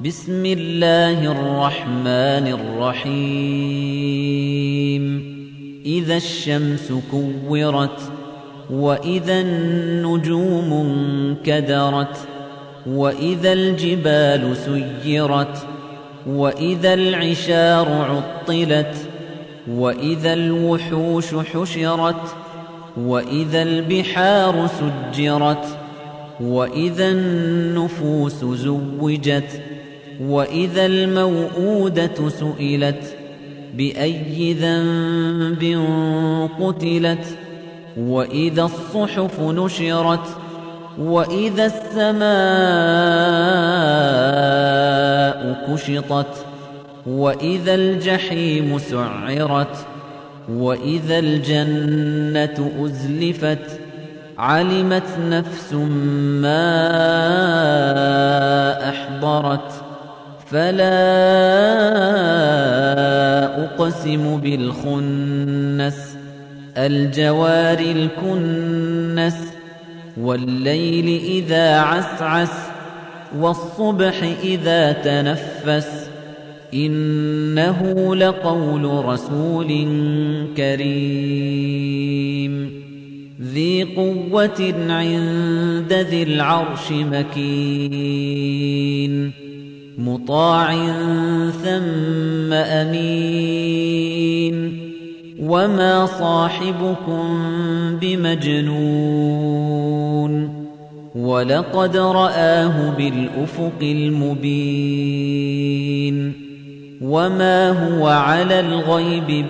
بسم الله الرحمن الرحيم إذا الشمس كورت وإذا النجوم انكدرت وإذا الجبال سيرت وإذا العشار عطلت وإذا الوحوش حشرت وإذا البحار سجرت وإذا النفوس زوجت وإذا الموءودة سئلت بأي ذنب قتلت وإذا الصحف نشرت وإذا السماء كشطت وإذا الجحيم سعرت وإذا الجنة أزلفت علمت نفس ما أحضرت فلا أقسم بالخنس الجوار الكنس والليل إذا عسعس والصبح إذا تنفس إنه لقول رسول كريم ذي قوة عند ذي العرش مكين مطاع ثم أمين وما صاحبكم بمجنون ولقد رآه بالأفق المبين وما هو على الغيب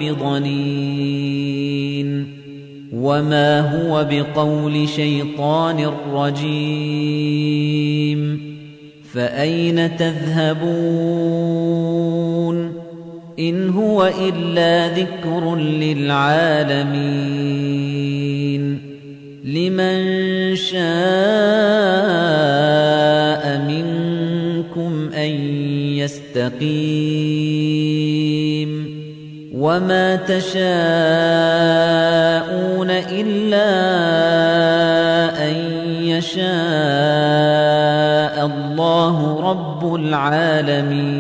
بضنين وما هو بقول شيطان رجيم فأين تذهبون إن هو إلا ذكر للعالمين لمن شاء منكم أن يستقيم وما تشاءون إلا أن يشاء الله رب العالمين